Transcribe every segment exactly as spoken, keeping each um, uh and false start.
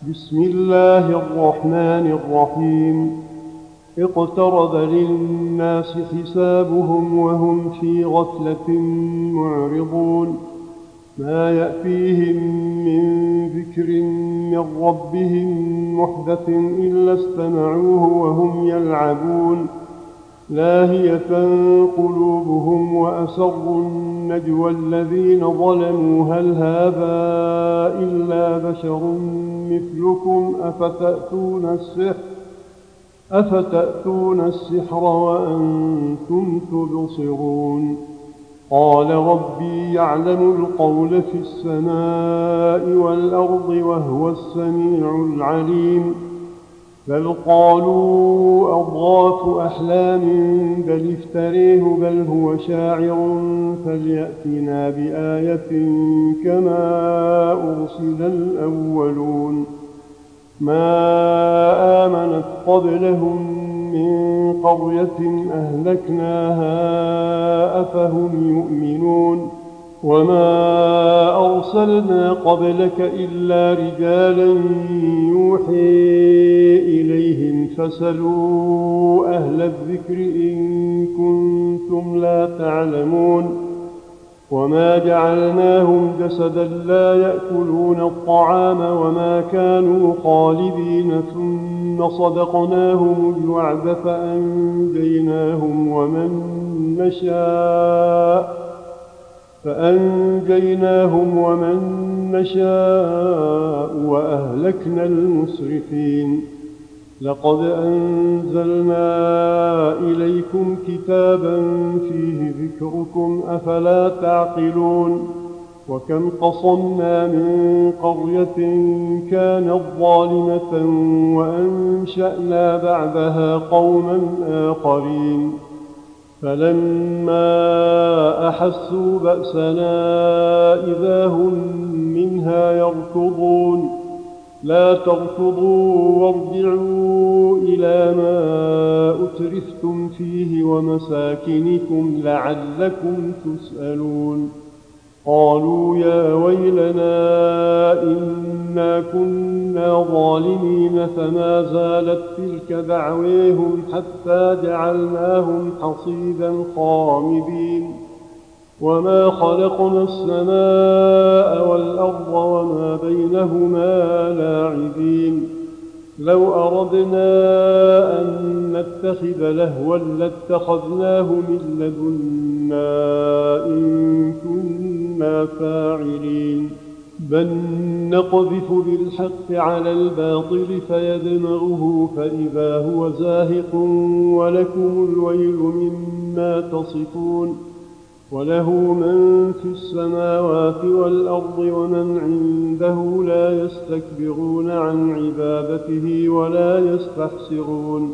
بسم الله الرحمن الرحيم. اقترب للناس حسابهم وهم في غفلة معرضون. ما يأتيهم من ذكر من ربهم محدث إلا استمعوه وهم يلعبون. لاهية قلوبهم وأسروا النجوى الذين ظلموا هل هذا إلا بشر مثلكم أفتأتون السحر أفتأتون السحر وأنتم تبصرون. قال ربي يعلم القول في السماء والأرض وهو السميع العليم. بل قالوا أضغاث أحلام بل افتريه بل هو شاعر فليأتنا بآية كما أرسل الأولون. ما آمنت قبلهم من قرية أهلكناها أفهم يؤمنون. وما أرسلنا قبلك إلا رجالا يوحي إليهم فاسألوا أهل الذكر إن كنتم لا تعلمون. وما جعلناهم جسدا لا يأكلون الطعام وما كانوا خالدين ثم صدقناهم الوعد فأنجيناهم ومن نشاء فأنجيناهم ومن نشاء وأهلكنا المسرفين. لقد أنزلنا إليكم كتابا فيه ذكركم أفلا تعقلون. وكم قصمنا من قرية كانت ظالمة وأنشأنا بعدها قوما آخرين. فلما أحسوا بأسنا إذا هم منها يركضون. لا تركضوا وارجعوا إلى ما أترفتم فيه ومساكنكم لعلكم تسألون. قالوا يا ويلنا إنا كنا ظالمين فما زالت تلك دعويهم حتى جعلناهم حصيدا خامدين. وما خلقنا السماء والأرض وما بينهما لاعبين. لو أردنا أن نتخذ لهوا لاتخذناه من لدنا إن كنا فاعلين. بل نقذف بالحق على الباطل فيدمغه فإذا هو زاهق ولكم الويل مما تصفون. وله من في السماوات والأرض ومن عنده لا يستكبرون عن عبادته ولا يستحسرون.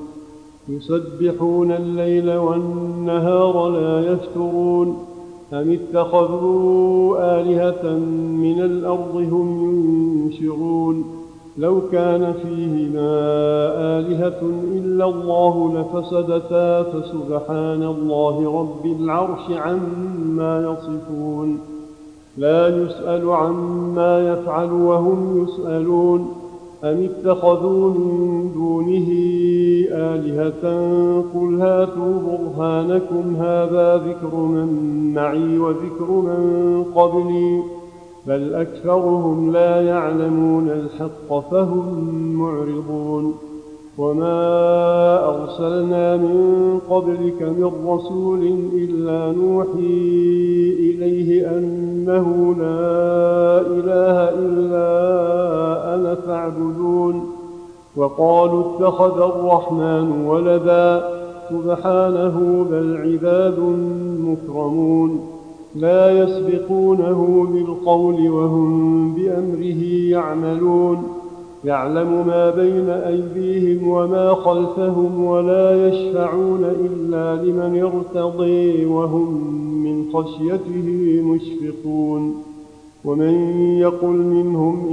يسبحون الليل والنهار لا يفترون. أم اتخذوا آلهة من الأرض هم ينشرون. لو كان فيهما آلهة إلا الله لفسدتا فسبحان الله رب العرش عما يصفون. لا يسأل عما يفعل وهم يسألون. أم اتخذوا من دونه آلهة قل هاتوا برهانكم هذا ذكر من معي وذكر من قبلي بل أكثرهم لا يعلمون الحق فهم معرضون. وما أرسلنا من قبلك من رسول إلا نوحي إليه أنه لا إله إلا أنا فاعبدون. وقالوا اتخذ الرحمن ولدا سبحانه بل عباد مكرمون. لا يسبقونه بالقول وهم بأمره يعملون. يعلم ما بين أيديهم وما خلفهم ولا يشفعون إلا لمن ارتضي وهم من خشيته مشفقون. ومن يقل منهم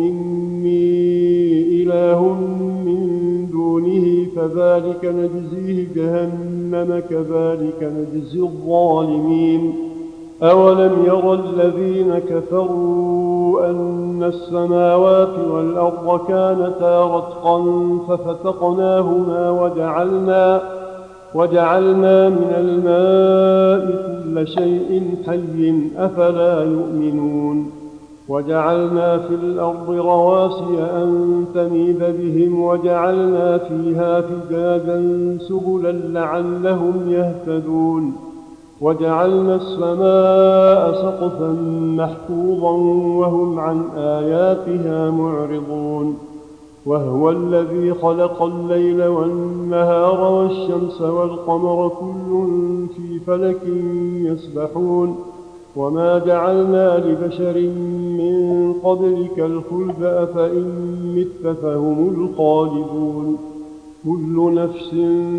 إني إله من دونه فذلك نجزيه جهنم كذلك نجزي الظالمين. أولم ير الذين كفروا أن السماوات والأرض كانتا رتقا ففتقناهما وجعلنا, وجعلنا من الماء كل شيء حي أفلا يؤمنون وجعلنا في الأرض رواسي أن تميد بهم وجعلنا فيها فجاجا سبلا لعلهم يهتدون وجعلنا السماء سقفا محفوظا وهم عن آياتها معرضون وهو الذي خلق الليل والنهار والشمس والقمر كل في فلك يسبحون وما جعلنا لبشر من قبلك الخلد أفإن مت فهم الخالدون كل نفس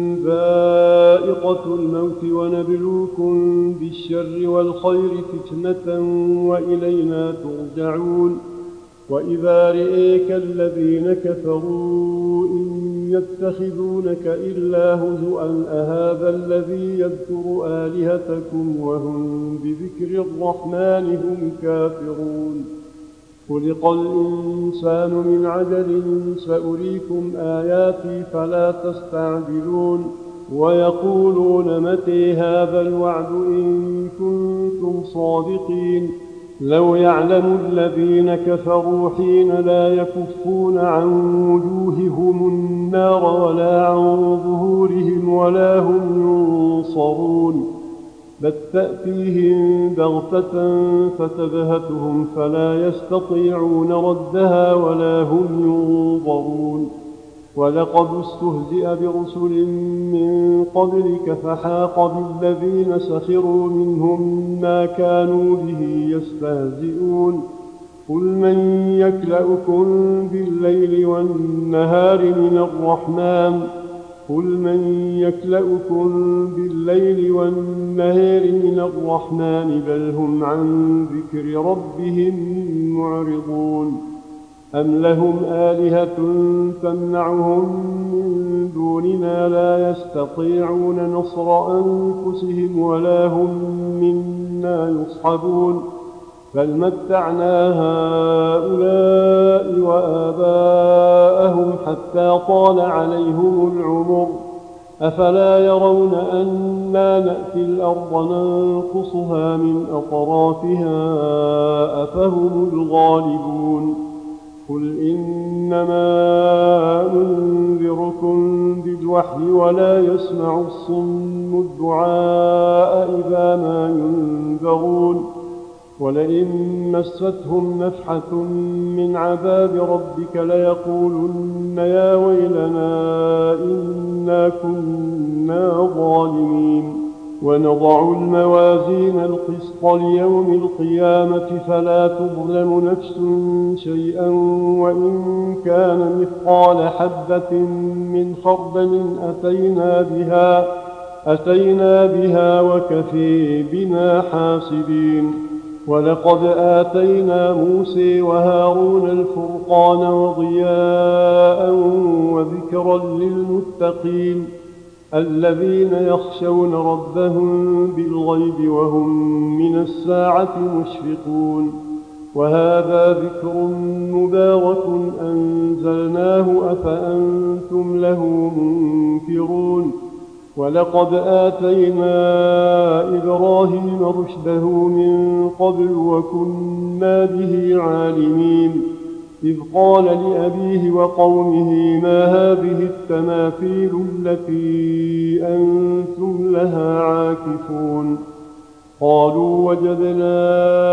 ذائقة الموت ونبلوكم بالشر والخير فتنة وإلينا ترجعون وإذا رئيك الذين كفروا إن يتخذونك إلا هزؤا أهذا الذي يذكر آلهتكم وهم بذكر الرحمن هم كافرون خلق الإنسان من عجل سأريكم آياتي فلا تستعجلون ويقولون متى هذا الوعد إن كنتم صادقين لو يعلم الذين كفروا حين لا يكفون عن وجوههم النار ولا عن ظهورهم ولا هم ينصرون بل تأتيهم بغتة فتبهتهم فلا يستطيعون ردها ولا هم ينظرون ولقد استهزئ برسل من قبلك فحاق بالذين سخروا منهم ما كانوا به يستهزئون قل من يكلؤكم بالليل والنهار من الرحمن قل من يكلؤكم بالليل والنهار من الرحمن بل هم عن ذكر ربهم معرضون أم لهم آلهة تمنعهم من دوننا لا يستطيعون نصر أنفسهم ولا هم منا يصحبون بل متعنا هؤلاء وآباءهم حتى طال عليهم العمر أفلا يرون أنا نأتي الأرض ننقصها من أطرافها أفهم الغالبون قل إنما أنذركم بالوحي ولا يسمع الصم الدعاء إذا ما ينذرون ولئن مستهم نفحة من عذاب ربك ليقولن يا ويلنا إنا كنا ظالمين ونضع الموازين القسط ليوم القيامة فلا تظلم نفس شيئا وإن كان مثقال حبة من خردل أتينا بها أتينا بها وكفي بنا حاسبين ولقد آتينا موسى وهارون الفرقان وضياء وذكرا للمتقين الذين يخشون ربهم بالغيب وهم من الساعة مشفقون وهذا ذكر مبارك أنزلناه أفأنتم له منكرون ولقد آتينا إبراهيم رشده من قبل وكنا به عالمين إذ قال لأبيه وقومه ما هذه التماثيل التي أنتم لها عاكفون قالوا وجدنا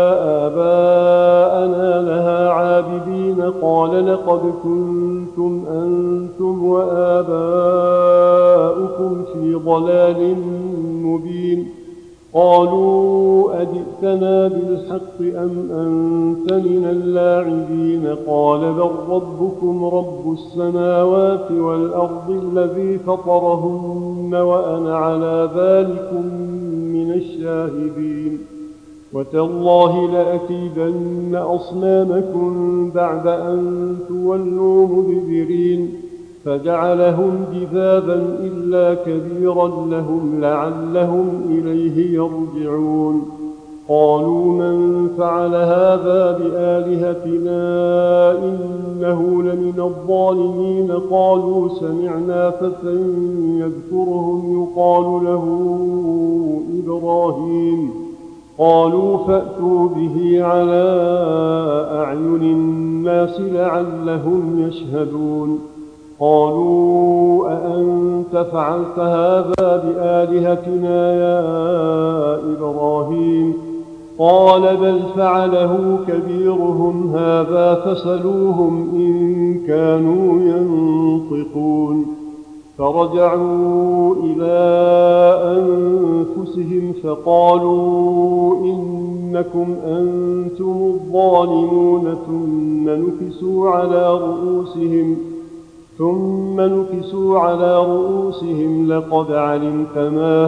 آباءنا لها عابدين قال لقد كنتم أنتم وآباؤكم في ضلال مبين قالوا أجئتنا بالحق أم أنت من اللاعبين قال بل ربكم رب السماوات والأرض الذي فطرهن وأنا على ذلكم من الشاهدين وتالله لأكيدن أصنامكم بعد أن تولوا مدبرين فجعلهم جذابا إلا كبيرا لهم لعلهم إليه يرجعون قالوا من فعل هذا بآلهتنا إنه لمن الظالمين. قالوا سمعنا فتى يذكرهم يقال له إبراهيم. قالوا فأتوا به على أعين الناس لعلهم يشهدون. قالوا أأنت فعلت هذا بآلهتنا يا إبراهيم؟ قال بل فعله كبيرهم هذا فسلوهم إن كانوا ينطقون. فرجعوا إلى أنفسهم فقالوا إنكم أنتم الظالمون. ثم نكسوا على رؤوسهم ثم نكسوا على رؤوسهم لقد علمت ما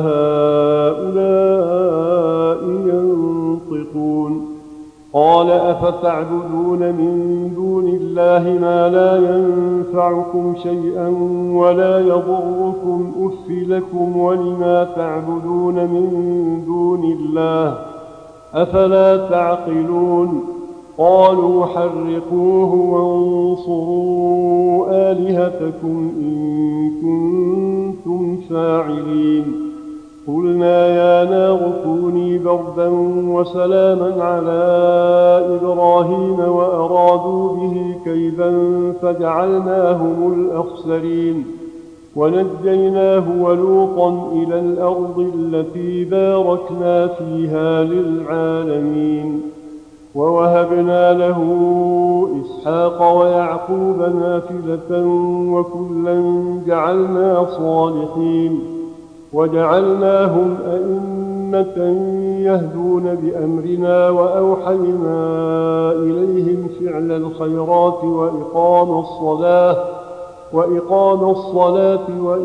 هؤلاء ينطقون. قال أفتعبدون من دون الله ما لا ينفعكم شيئا ولا يضركم؟ أف لكم ولما تعبدون من دون الله أفلا تعقلون؟ قالوا حرقوه وانصروا آلهتكم إن كنتم فاعلين. قلنا يا نار كوني بردا وسلاما على إبراهيم وأرادوا به كيدا فجعلناهم الأخسرين. ونجيناه ولوطا إلى الأرض التي باركنا فيها للعالمين. ووهبنا له إسحاق ويعقوب نافلة وكلا جعلنا صالحين. وجعلناهم أئمة يهدون بأمرنا وأوحينا إليهم فعل الخيرات وإقام الصلاة وإقام الصلاة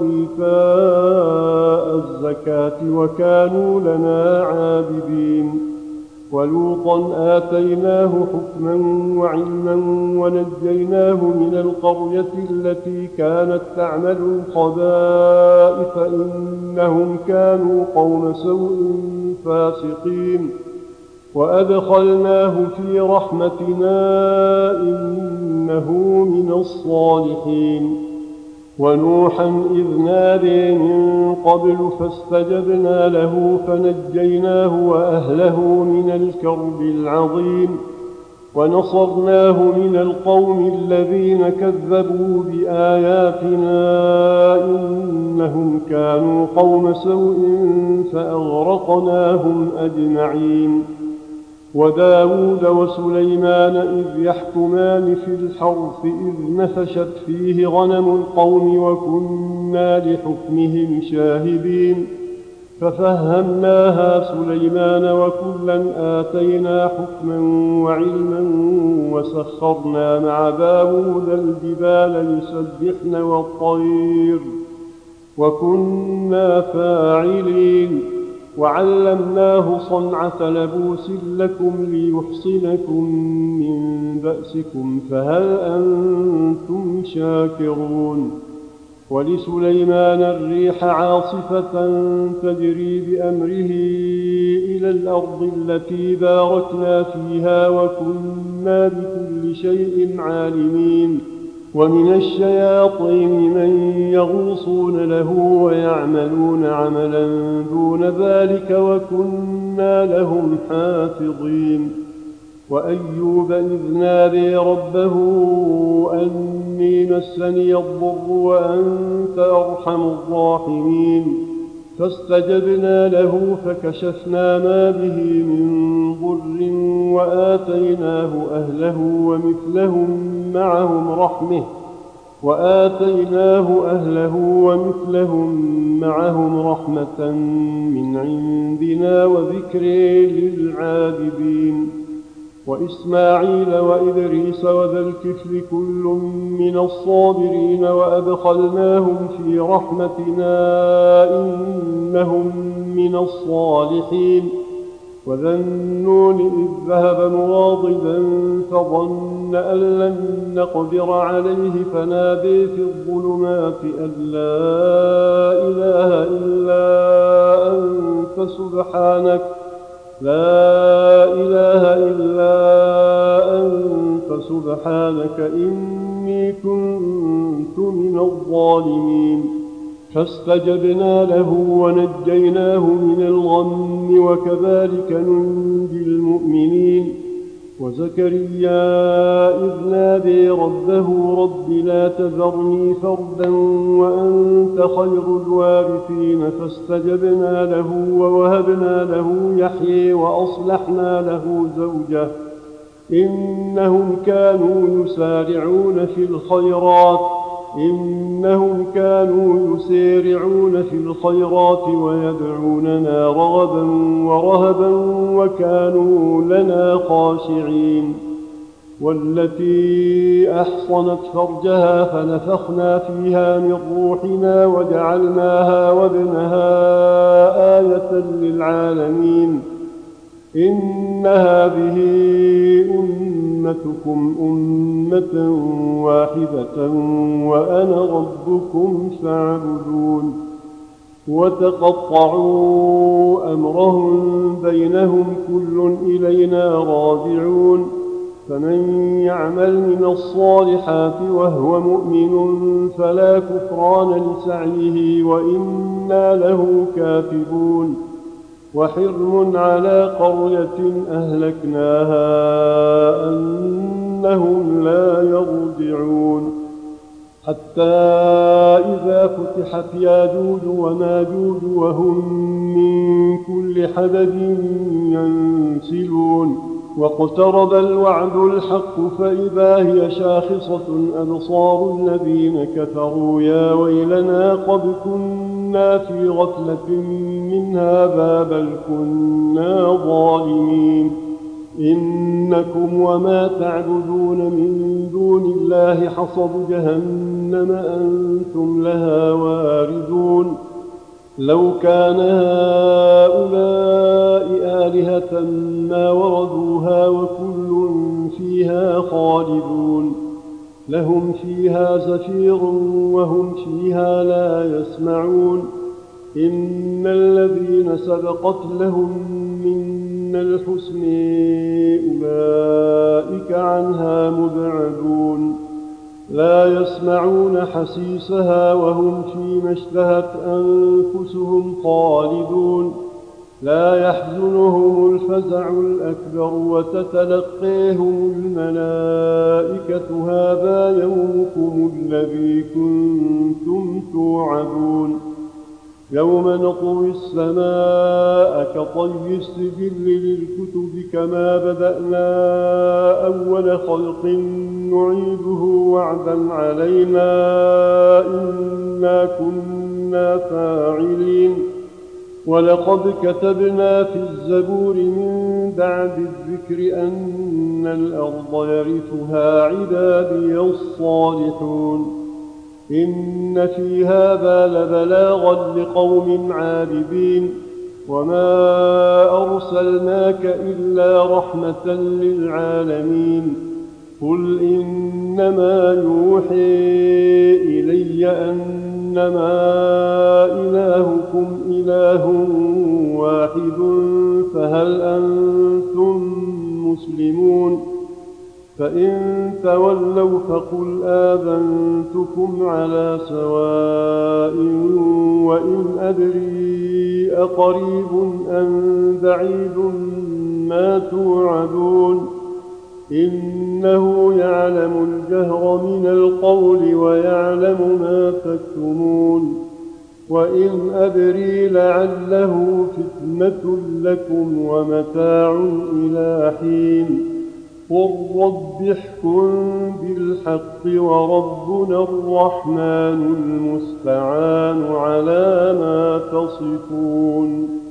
وإيتاء الزكاة وكانوا لنا عابدين. ولوطا آتيناه حكما وعلما ونجيناه من القرية التي كانت تعمل الخبائث إنهم كانوا قوم سوء فاسقين. وأدخلناه في رحمتنا إنه من الصالحين. ونوحا إذ نادي من قبل فاستجبنا له فنجيناه وأهله من الكرب العظيم. ونصرناه من القوم الذين كذبوا بآياتنا إنهم كانوا قوم سوء فأغرقناهم أجمعين. وداود وسليمان إذ يحكمان في الحرث إذ نفشت فيه غنم القوم وكنا لحكمهم شاهدين. ففهمناها سليمان وكلا آتينا حكما وعلما وسخرنا مع داود الجبال يسبحن والطير وكنا فاعلين. وعلمناه صنعة لبوس لكم ليحصنكم من بأسكم فهل أنتم شاكرون؟ ولسليمان الريح عاصفة تجري بأمره إلى الأرض التي باركنا فيها وكنا بكل شيء عالمين. ومن الشياطين من يغوصون له ويعملون عملا دون ذلك وكنا لهم حافظين. وأيوب إذ نادي ربه أني مسني الضر وأنت أرحم الراحمين. فاستجبنا له فكشفنا ما به من ضر وآتيناه أهله ومثلهم معهم رحمة وآتيناه أهله ومثلهم معهم رحمة من عندنا وذكر للعابدين. وإسماعيل وإدريس وذا الكفل كل من الصابرين وأدخلناهم في رحمتنا إنهم من الصالحين. وذا النون إذ ذهب مغاضبا فظن أن لن نقدر عليه فنادي في الظلمات أن لا إله إلا أنت سبحانك لا إله إلا أنت سبحانك إني كنت من الظالمين. فاستجبنا له ونجيناه من الغم وكذلك ننجي المؤمنين. وزكريا إذ نادي ربه رب لا تذرني فردا وأنت خير الوارثين فاستجبنا له ووهبنا له يحيى وأصلحنا له زوجه إنهم كانوا يسارعون في الخيرات إنهم كانوا يسارعون في الخيرات ويدعوننا رغبا ورهبا وكانوا لنا خاشعين. والتي أحصنت فرجها فنفخنا فيها من روحنا وجعلناها وابنها آية للعالمين. إن هذه أمتكم أمة واحدة وأنا ربكم فاعبدون. وتقطعوا أمرهم بينهم كل إلينا راجعون. فمن يعمل من الصالحات وهو مؤمن فلا كفران لسعيه وإنا له كاتبون. وحرم على قرية أهلكناها أنهم لا يرجعون. حتى إذا فتحت ياجوج وماجوج وهم من كل حدب ينسلون. واقترب الوعد الحق فإذا هي شاخصة أبصار الذين كفروا يا ويلنا قد كنا في غفلة من هذا بل كنا ظالمين. إنكم وما تعبدون من دون الله حصب جهنم أنتم لها واردون. لو كان هؤلاء آلهة ما وردوها وكل فيها خالدون. لهم فيها زفير وهم فيها لا يسمعون. إن الذين سبقت لهم منا الحسن أولئك عنها مبعدون. لا يسمعون حسيسها وهم فيما اشتهت أنفسهم خالدون. لا يحزنهم الفزع الأكبر وتتلقيهم الملائكة هذا يومكم الذي كنتم توعدون. يوم نطوي السماء كطي السجل للكتب كما بدأنا أول خلق نعيده وعدا علينا إنا كنا فاعلين. ولقد كتبنا في الزبور من بعد الذكر أن الأرض يرثها عبادي الصالحون. إن في هذا لبلاغا لقوم عابدين. وما أرسلناك إلا رحمة للعالمين. قل إنما يوحي إلي أنما إلهكم إله واحد فهل أنتم مسلمون؟ فإن تولوا فقل آذنتكم على سواء وإن أدري أقريب أم بعيد ما توعدون. إنه يعلم الجهر من القول ويعلم ما تكتمون. وإن أدري لعله فتنة لكم ومتاع إلى حين. قل رب احكم بالحق وربنا الرحمن المستعان على ما تصفون.